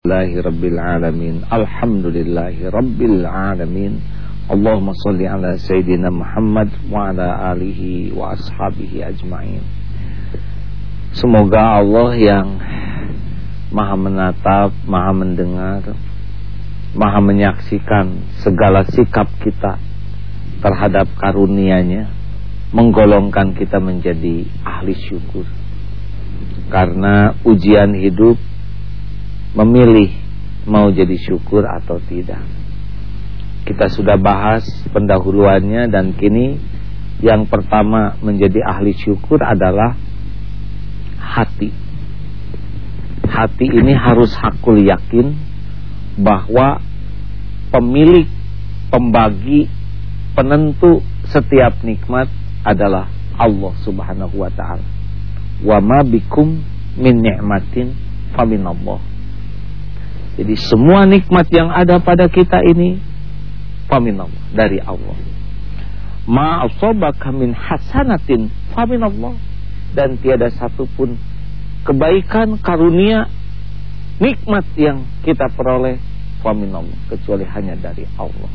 Rabbil alamin. Alhamdulillahi rabbil alamin. Allahumma sholli ala sayyidina Muhammad wa ala alihi wa ashabihi ajma'in. Semoga Allah yang Maha menatap, Maha mendengar, Maha menyaksikan segala sikap kita terhadap karunia-Nya, menggolongkan kita menjadi ahli syukur. Karena ujian hidup memilih mau jadi syukur atau tidak. Kita sudah bahas pendahuluannya, dan kini yang pertama menjadi ahli syukur adalah hati. Hati ini harus hakul yakin bahwa pemilik, pembagi, penentu setiap nikmat adalah Allah Subhanahu wa ta'ala. Wa ma bikum min ni'matin faminallah. Jadi semua nikmat yang ada pada kita ini faminallah, dari Allah. Ma asabaka min hasanatin faminallah. Dan tiada satupun kebaikan, karunia, nikmat yang kita peroleh faminallah, kecuali hanya dari Allah.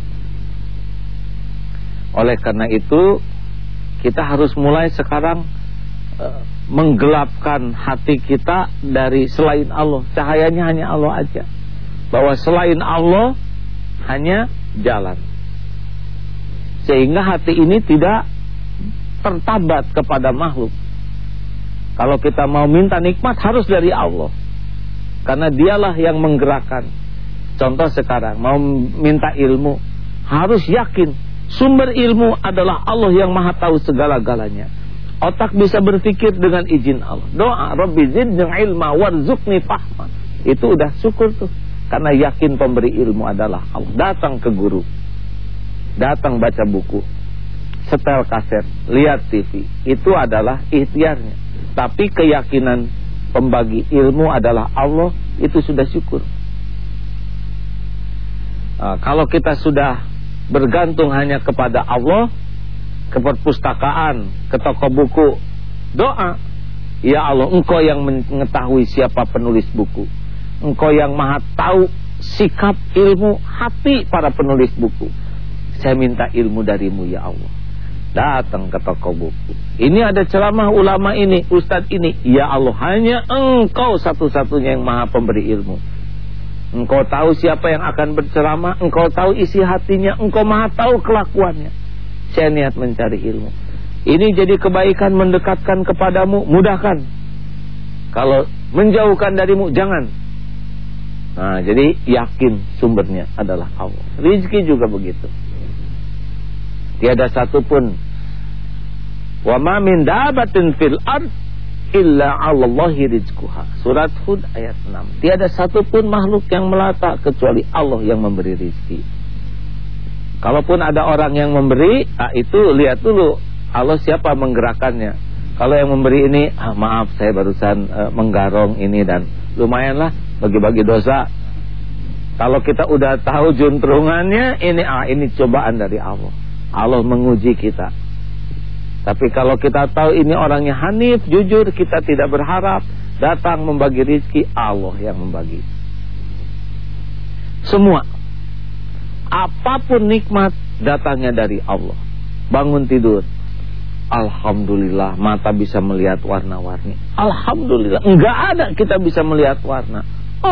Oleh karena itu kita harus mulai sekarang menggelapkan hati kita dari selain Allah. Cahayanya hanya Allah aja. Bahwa selain Allah hanya jalan. Sehingga hati ini tidak tertabat kepada makhluk. Kalau kita mau minta nikmat harus dari Allah, karena dialah yang menggerakkan. Contoh sekarang mau minta ilmu, harus yakin sumber ilmu adalah Allah yang Maha tahu segala-galanya. Otak bisa berpikir dengan izin Allah. Doa Rabbi zidni ilma warzuqni fahma. Itu udah syukur tuh. Karena yakin pemberi ilmu adalah Allah. Datang ke guru, datang baca buku, setel kaset, lihat TV, itu adalah ikhtiarnya. Tapi keyakinan pembagi ilmu adalah Allah, itu sudah syukur. Kalau kita sudah bergantung hanya kepada Allah, ke perpustakaan, ke toko buku, doa, ya Allah, Engkau yang mengetahui siapa penulis buku, Engkau yang Maha tahu sikap, ilmu, hati para penulis buku. Saya minta ilmu darimu ya Allah. Datang ke toko buku. Ini ada ceramah ulama ini, ustadz ini. Ya Allah, hanya Engkau satu-satunya yang Maha pemberi ilmu. Engkau tahu siapa yang akan berceramah, Engkau tahu isi hatinya, Engkau Maha tahu kelakuannya. Saya niat mencari ilmu. Ini jadi kebaikan, mendekatkan kepadamu, mudahkan. Kalau menjauhkan darimu, jangan. Nah, jadi yakin sumbernya adalah Allah. Rizki juga begitu. Tiada satupun, wa ma min dabatin fil ard illa 'alallahi rizquha. Surat Hud ayat 6. Tiada satupun makhluk yang melata kecuali Allah yang memberi rizki. Kalaupun ada orang yang memberi, itu lihat dulu Allah siapa menggerakkannya. Kalau yang memberi ini, maaf saya barusan menggarong ini dan lumayanlah bagi-bagi dosa. Kalau kita udah tahu juntrungannya, ini cobaan dari Allah. Allah menguji kita. Tapi kalau kita tahu ini orangnya hanif, jujur, kita tidak berharap, datang membagi rizki, Allah yang membagi. Semua, apapun nikmat datangnya dari Allah. Bangun tidur, alhamdulillah, mata bisa melihat warna-warni. Alhamdulillah, enggak ada kita bisa melihat warna.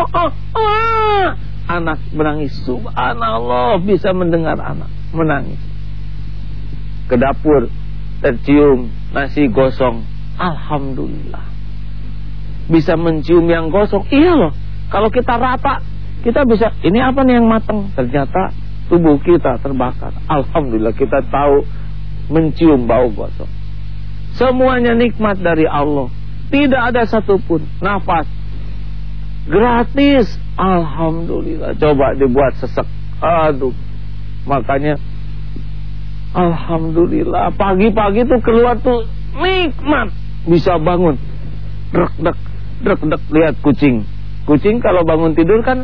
Anak menangis, subhanallah, bisa mendengar anak menangis. Ke dapur, tercium nasi gosong, alhamdulillah. Bisa mencium yang gosong, iya loh. Kalau kita rata, kita bisa, ini apa nih yang matang? Ternyata tubuh kita terbakar. Alhamdulillah, kita tahu mencium bau gosong. Semuanya nikmat dari Allah. Tidak ada satupun nafas gratis, alhamdulillah. Coba dibuat sesek, aduh. Makanya alhamdulillah, pagi-pagi tuh keluar tuh nikmat, bisa bangun. Drek dek lihat kucing. Kucing kalau bangun tidur kan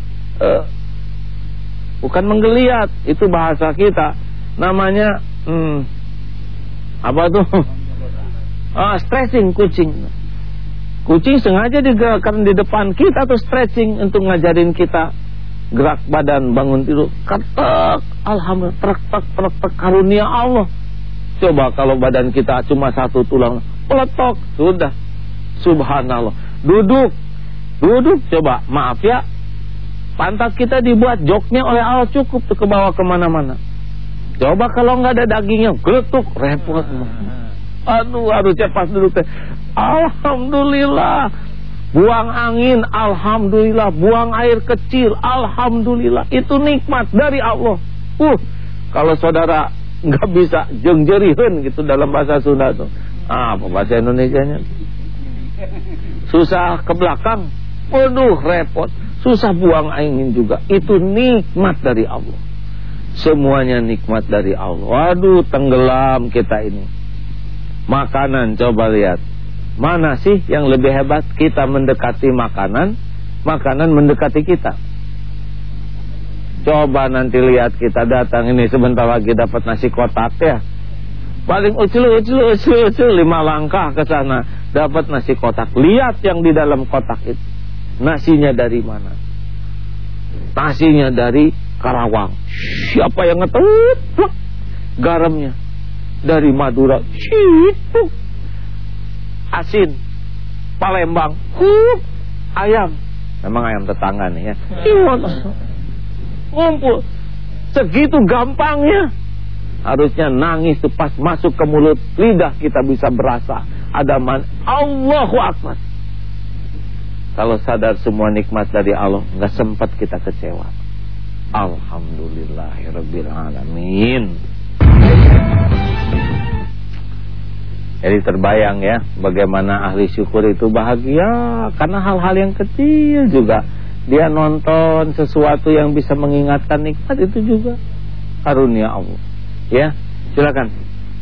bukan menggeliat, itu bahasa kita. Namanya apa tuh? Stressing kucing. Kucing sengaja digerakkan di depan kita atau stretching untuk ngajarin kita gerak badan, bangun tidur. Ketek, alhamdulillah, trek karunia Allah. Coba kalau badan kita cuma satu tulang, peletok, sudah. Subhanallah. Duduk, coba, maaf ya, pantat kita dibuat joknya oleh Allah, cukup tuh ke bawah kemana-mana. Coba kalau nggak ada dagingnya, geletuk, repot. Aduh, harusnya pas duduk teh, alhamdulillah. Buang angin, alhamdulillah. Buang air kecil, alhamdulillah. Itu nikmat dari Allah. Kalau saudara nggak bisa jengjerihan gitu dalam bahasa Sunda tuh, apa bahasa Indonesianya? Susah ke belakang, waduh repot. Susah buang angin juga. Itu nikmat dari Allah. Semuanya nikmat dari Allah. Waduh, tenggelam kita ini. Makanan, coba lihat, mana sih yang lebih hebat? Kita mendekati makanan, makanan mendekati kita. Coba nanti lihat, kita datang ini sebentar lagi dapat nasi kotak ya, paling ucul 5 langkah ke sana dapat nasi kotak. Lihat yang di dalam kotak itu, nasinya dari mana? Nasinya dari Karawang. Siapa yang ngetut? Garamnya dari Madura. Asin Palembang. Ayam, memang ayam tetangga nih ya. Ngumpul segitu gampangnya. Harusnya nangis tuh pas masuk ke mulut, lidah kita bisa berasa ada Allahu Akbar. Kalau sadar semua nikmat dari Allah, nggak sempat kita kecewa. Alhamdulillahirabbil alamin. Jadi terbayang ya, bagaimana ahli syukur itu bahagia karena hal-hal yang kecil juga. Dia nonton sesuatu yang bisa mengingatkan nikmat, itu juga karunia Allah. Ya, silakan.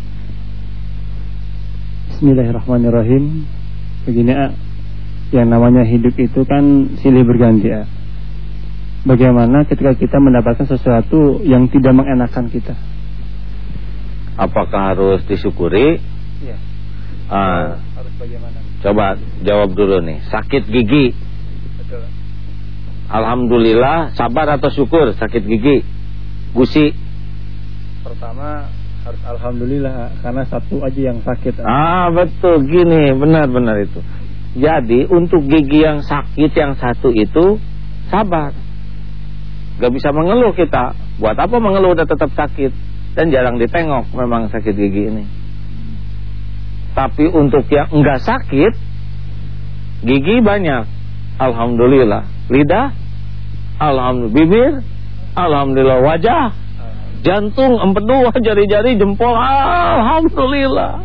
Bismillahirrahmanirrahim. Begini, yang namanya hidup itu kan silih berganti. Bagaimana ketika kita mendapatkan sesuatu yang tidak mengenakan kita? Apakah harus disyukuri? Iya. Harus bagaimana? Coba jawab dulu nih. Sakit gigi. Betul. Alhamdulillah, sabar atau syukur sakit gigi? Gusi. Pertama harus alhamdulillah karena satu aja yang sakit. Betul, gini, benar-benar itu. Jadi untuk gigi yang sakit yang satu itu sabar. Gak bisa mengeluh kita. Buat apa mengeluh, udah tetap sakit. Dan jarang ditengok memang sakit gigi ini. Tapi untuk yang enggak sakit, gigi banyak, alhamdulillah. Lidah, alhamdulillah. Bibir, alhamdulillah. Wajah, jantung, empedu, jari-jari, jempol, alhamdulillah.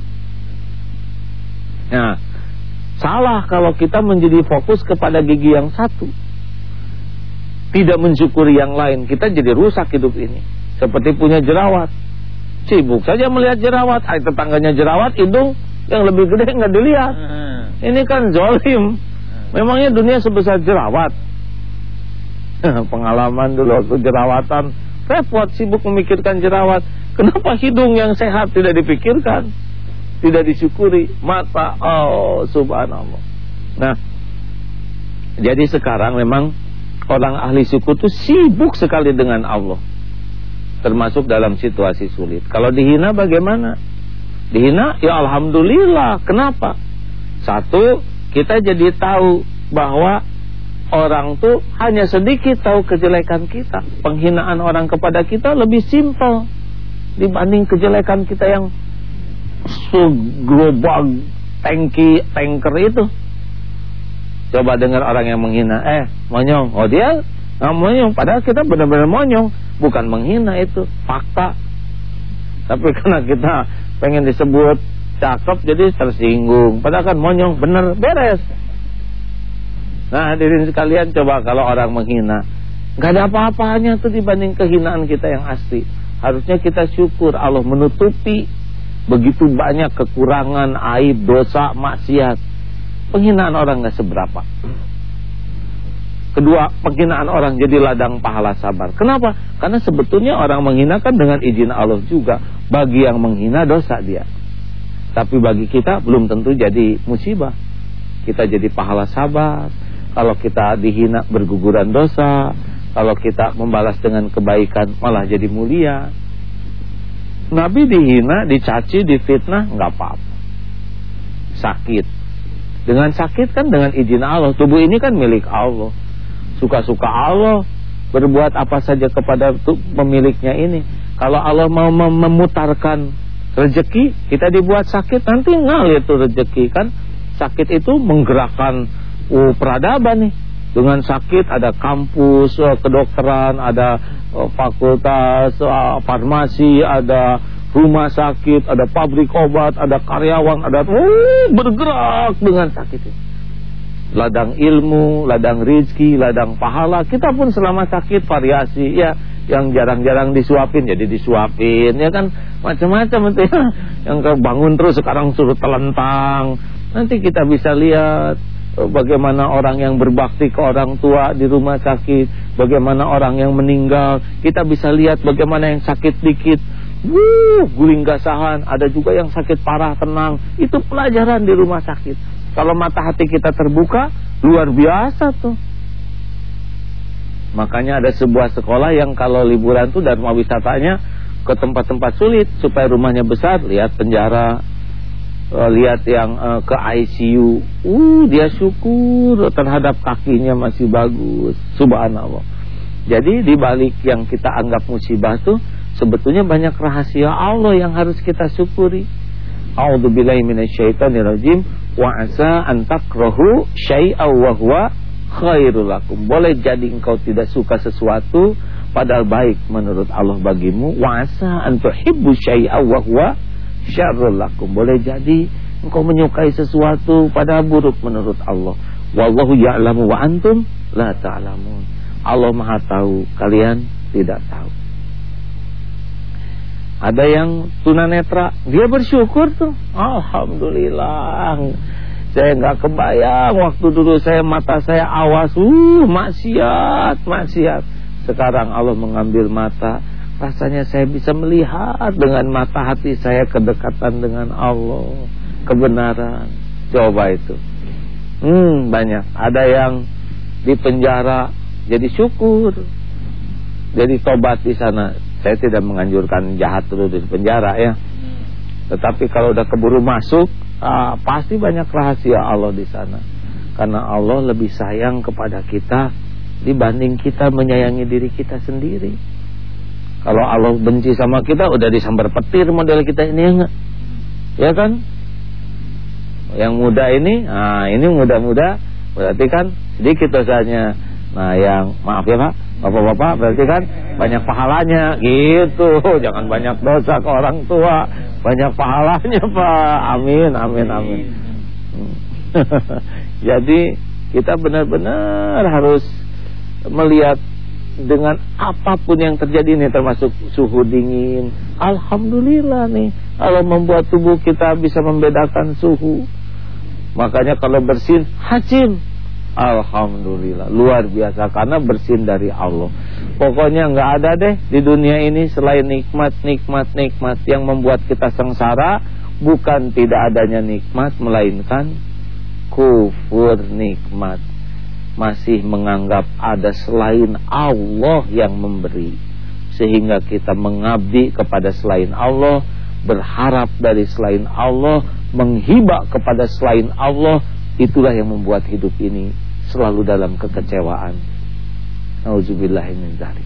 Nah, salah kalau kita menjadi fokus kepada gigi yang satu, tidak mensyukuri yang lain. Kita jadi rusak hidup ini. Seperti punya jerawat, sibuk saja melihat jerawat. Tetangganya jerawat, hidung yang lebih gede nggak dilihat. Ini kan zolim. Memangnya dunia sebesar jerawat? Pengalaman dulu waktu jerawatan, repot, sibuk memikirkan jerawat. Kenapa hidung yang sehat tidak dipikirkan, tidak disyukuri? Mata, oh subhanallah. Nah, jadi sekarang memang orang ahli syukur itu sibuk sekali dengan Allah, termasuk dalam situasi sulit. Kalau dihina bagaimana? Dihina, ya alhamdulillah. Kenapa? Satu, kita jadi tahu bahwa orang tuh hanya sedikit tahu kejelekan kita. Penghinaan orang kepada kita lebih simpel dibanding kejelekan kita yang global, tanker itu. Coba dengar orang yang menghina, monyong. Oh, dia nggak monyong, padahal kita benar-benar monyong. Bukan menghina, itu fakta. Tapi karena kita pengen disebut cakep, jadi tersinggung. Padahal kan monyong, bener, beres. Nah, hadirin sekalian, coba kalau orang menghina, nggak ada apa-apanya tuh dibanding kehinaan kita yang asli. Harusnya kita syukur Allah menutupi begitu banyak kekurangan, aib, dosa, maksiat. Penghinaan orang nggak seberapa. Kedua, penghinaan orang jadi ladang pahala sabar. Kenapa? Karena sebetulnya orang menghinakan dengan izin Allah juga. Bagi yang menghina dosa dia, tapi bagi kita belum tentu jadi musibah. kita jadi pahala sabar. Kalau kita dihina berguguran dosa. Kalau kita membalas dengan kebaikan malah jadi mulia. Nabi dihina, dicaci, difitnah, nggak apa-apa. Sakit. Dengan sakit kan dengan izin Allah. Tubuh ini kan milik Allah. Suka-suka Allah berbuat apa saja kepada pemiliknya ini. Kalau Allah mau memutarkan rezeki, kita dibuat sakit, nanti ngalir tuh rezeki kan. Sakit itu menggerakkan peradaban nih. Dengan sakit ada kampus kedokteran, ada fakultas farmasi, ada rumah sakit, ada pabrik obat, ada karyawan, ada bergerak dengan sakit. Ladang ilmu, ladang rizki, ladang pahala. Kita pun selama sakit variasi ya, yang jarang-jarang disuapin jadi disuapin ya kan, macam-macam itu ya. Yang bangun terus sekarang suruh telentang. Nanti kita bisa lihat bagaimana orang yang berbakti ke orang tua di rumah sakit, bagaimana orang yang meninggal. Kita bisa lihat bagaimana yang sakit dikit guling gasahan, ada juga yang sakit parah tenang. Itu pelajaran di rumah sakit. Kalau mata hati kita terbuka, luar biasa tuh. Makanya ada sebuah sekolah yang kalau liburan tuh dharma wisatanya ke tempat-tempat sulit supaya rumahnya besar. Lihat penjara, lihat yang ke ICU, dia syukur terhadap kakinya masih bagus, subhanallah. Jadi di balik yang kita anggap musibah tuh sebetulnya banyak rahasia Allah yang harus kita syukuri. A'udzubillahi minasyaitonirrajim. Wa asa an takrahu syai'an wa huwa khairul lakum. Boleh jadi engkau tidak suka sesuatu padahal baik menurut Allah bagimu. Wa asa an tuhibbu syai'an wa huwa syarrul lakum. Boleh jadi engkau menyukai sesuatu padahal buruk menurut Allah. Wallahu ya'lamu wa antum la ta'lamun. Allah Maha tahu, kalian tidak tahu. Ada yang tunanetra, dia bersyukur tuh. Alhamdulillah. Saya nggak kebayang waktu dulu mata saya awas, maksiat. Sekarang Allah mengambil mata. Rasanya saya bisa melihat dengan mata hati saya kedekatan dengan Allah, kebenaran. Coba itu. Banyak. Ada yang di penjara jadi syukur, jadi tobat di sana. Saya tidak menganjurkan jahat terus di penjara ya. Tetapi kalau udah keburu masuk, pasti banyak rahasia Allah di sana. Karena Allah lebih sayang kepada kita dibanding kita menyayangi diri kita sendiri. Kalau Allah benci sama kita, udah disambar petir model kita ini ya enggak? Ya kan? Yang muda ini, ini muda-muda, berarti kan sedikit dosanya. Nah yang, maaf ya Pak, bapak-bapak, berarti kan banyak pahalanya gitu. Jangan banyak dosa ke orang tua, banyak pahalanya Pak. Amin. Jadi kita benar-benar harus melihat dengan apapun yang terjadi nih, termasuk suhu dingin. Alhamdulillah nih, Allah membuat tubuh kita bisa membedakan suhu. Makanya kalau bersin, hajim, alhamdulillah, luar biasa, karena bersin dari Allah. Pokoknya nggak ada deh di dunia ini selain nikmat yang membuat kita sengsara. Bukan tidak adanya nikmat, melainkan kufur nikmat, masih menganggap ada selain Allah yang memberi, sehingga kita mengabdi kepada selain Allah, berharap dari selain Allah, menghibah kepada selain Allah. Itulah yang membuat hidup ini selalu dalam kekecewaan. Nauzubillahi min dzalik.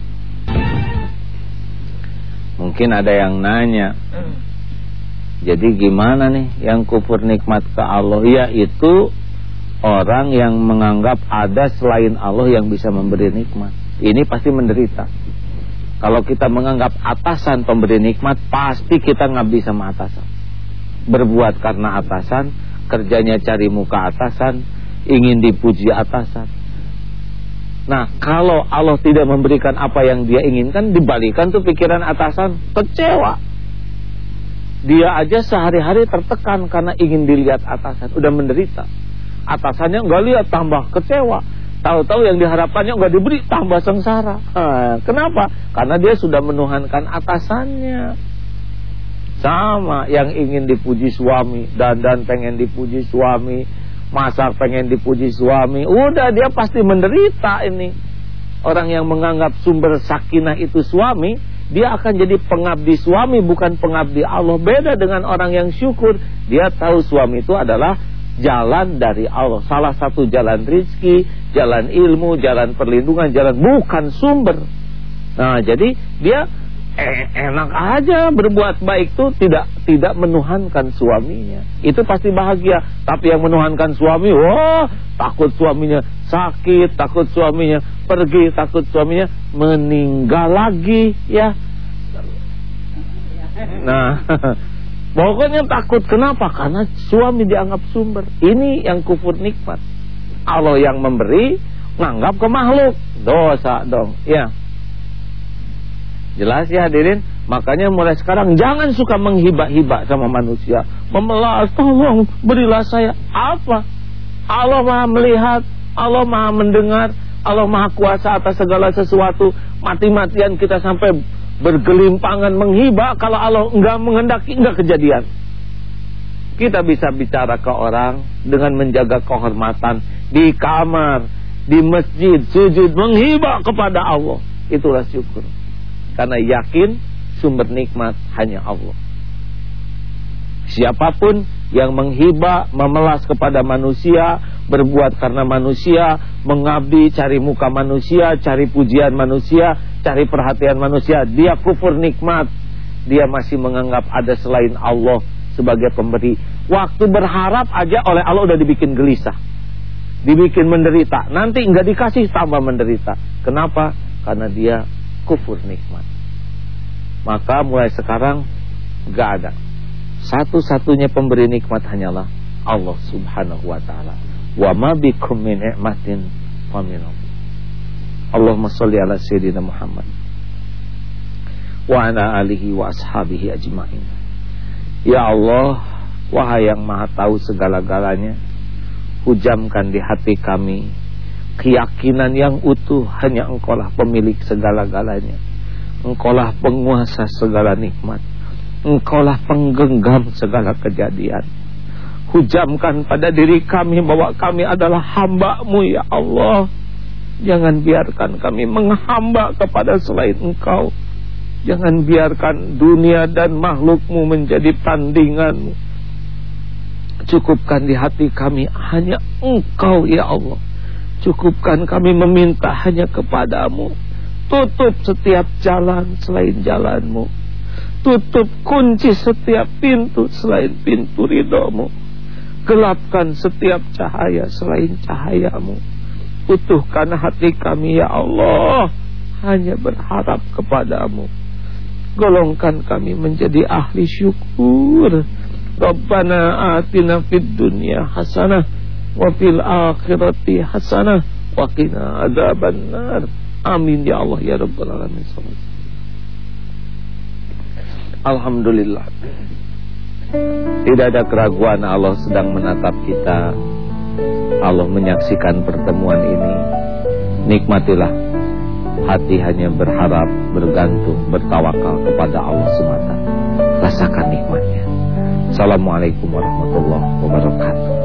Mungkin ada yang nanya, jadi gimana nih yang kufur nikmat ke Allah? Yaitu orang yang menganggap ada selain Allah yang bisa memberi nikmat. Ini pasti menderita. Kalau kita menganggap atasan pemberi nikmat, pasti kita ngabdi sama atasan. Berbuat karena atasan, kerjanya cari muka atasan, ingin dipuji atasan. Nah, kalau Allah tidak memberikan apa yang dia inginkan, dibalikan tuh pikiran atasan, kecewa. Dia aja sehari-hari tertekan karena ingin dilihat atasan, udah menderita. Atasannya nggak lihat, tambah kecewa. Tahu-tahu yang diharapkannya nggak diberi, tambah sengsara. Kenapa? Karena dia sudah menuhankan atasannya. Sama yang ingin dipuji suami, dan pengen dipuji suami, Masa pengen dipuji suami, udah dia pasti menderita ini. Orang yang menganggap sumber sakinah itu suami, dia akan jadi pengabdi suami, bukan pengabdi Allah. Beda dengan orang yang syukur, dia tahu suami itu adalah jalan dari Allah, salah satu jalan rizki, jalan ilmu, jalan perlindungan, jalan, bukan sumber. Nah, jadi dia enak aja berbuat baik tuh, tidak menuhankan suaminya. Itu pasti bahagia. Tapi yang menuhankan suami, wah, takut suaminya sakit, takut suaminya pergi, takut suaminya meninggal lagi, ya. Nah, pokoknya takut. Kenapa? Karena suami dianggap sumber. Ini yang kufur nikmat. Allah yang memberi, nganggap ke makhluk, dosa dong, ya. Jelas ya hadirin. Makanya mulai sekarang jangan suka menghibah-hibah sama manusia, memelas, tolong berilah saya. Apa? Allah Maha melihat, Allah Maha mendengar, Allah Maha kuasa atas segala sesuatu. Mati-matian kita sampai bergelimpangan menghibah, kalau Allah enggak menghendaki, enggak kejadian. Kita bisa bicara ke orang dengan menjaga kehormatan di kamar, di masjid, sujud, menghibah kepada Allah. Itulah syukur. Karena yakin sumber nikmat hanya Allah. Siapapun yang menghibah, memelas kepada manusia, berbuat karena manusia, mengabdi, cari muka manusia, cari pujian manusia, cari perhatian manusia, dia kufur nikmat. Dia masih menganggap ada selain Allah sebagai pemberi. Waktu berharap aja oleh Allah udah dibikin gelisah, dibikin menderita. Nanti enggak dikasih, tambah menderita. Kenapa? Karena dia kufur nikmat. Maka mulai sekarang enggak ada. Satu-satunya pemberi nikmat hanyalah Allah Subhanahu wa taala. Wa ma bikum min ni'matin fa min Allah. Allahumma shalli ala sayyidina Muhammad wa ala alihi wa ashabihi ajmain. Ya Allah, wahai yang Maha tahu segala-galanya, hujamkan di hati kami keyakinan yang utuh hanya Engkaulah pemilik segala-galanya. Engkaulah penguasa segala nikmat. Engkaulah penggenggam segala kejadian. Hujamkan pada diri kami bahwa kami adalah hamba-Mu, ya Allah. Jangan biarkan kami menghamba kepada selain Engkau. Jangan biarkan dunia dan makhluk-Mu menjadi tandingan-Mu. Cukupkan di hati kami hanya Engkau, ya Allah. Cukupkan kami meminta hanya kepada-Mu. Tutup setiap jalan selain jalan-Mu. Tutup kunci setiap pintu selain pintu ridho-Mu. Gelapkan setiap cahaya selain cahaya-Mu. Utuhkan hati kami, ya Allah, hanya berharap kepada-Mu. Golongkan kami menjadi ahli syukur. Rabbana atina fid dunya hasanah wa fil akhirati hasanah wa qina adzabannar. Amin ya Allah ya Rabbal alamin. Alhamdulillah. Tidak ada keraguan Allah sedang menatap kita. Allah menyaksikan pertemuan ini. Nikmatilah. Hati hanya berharap, bergantung, bertawakal kepada Allah semata. Rasakan nikmatnya. Assalamualaikum warahmatullahi wabarakatuh.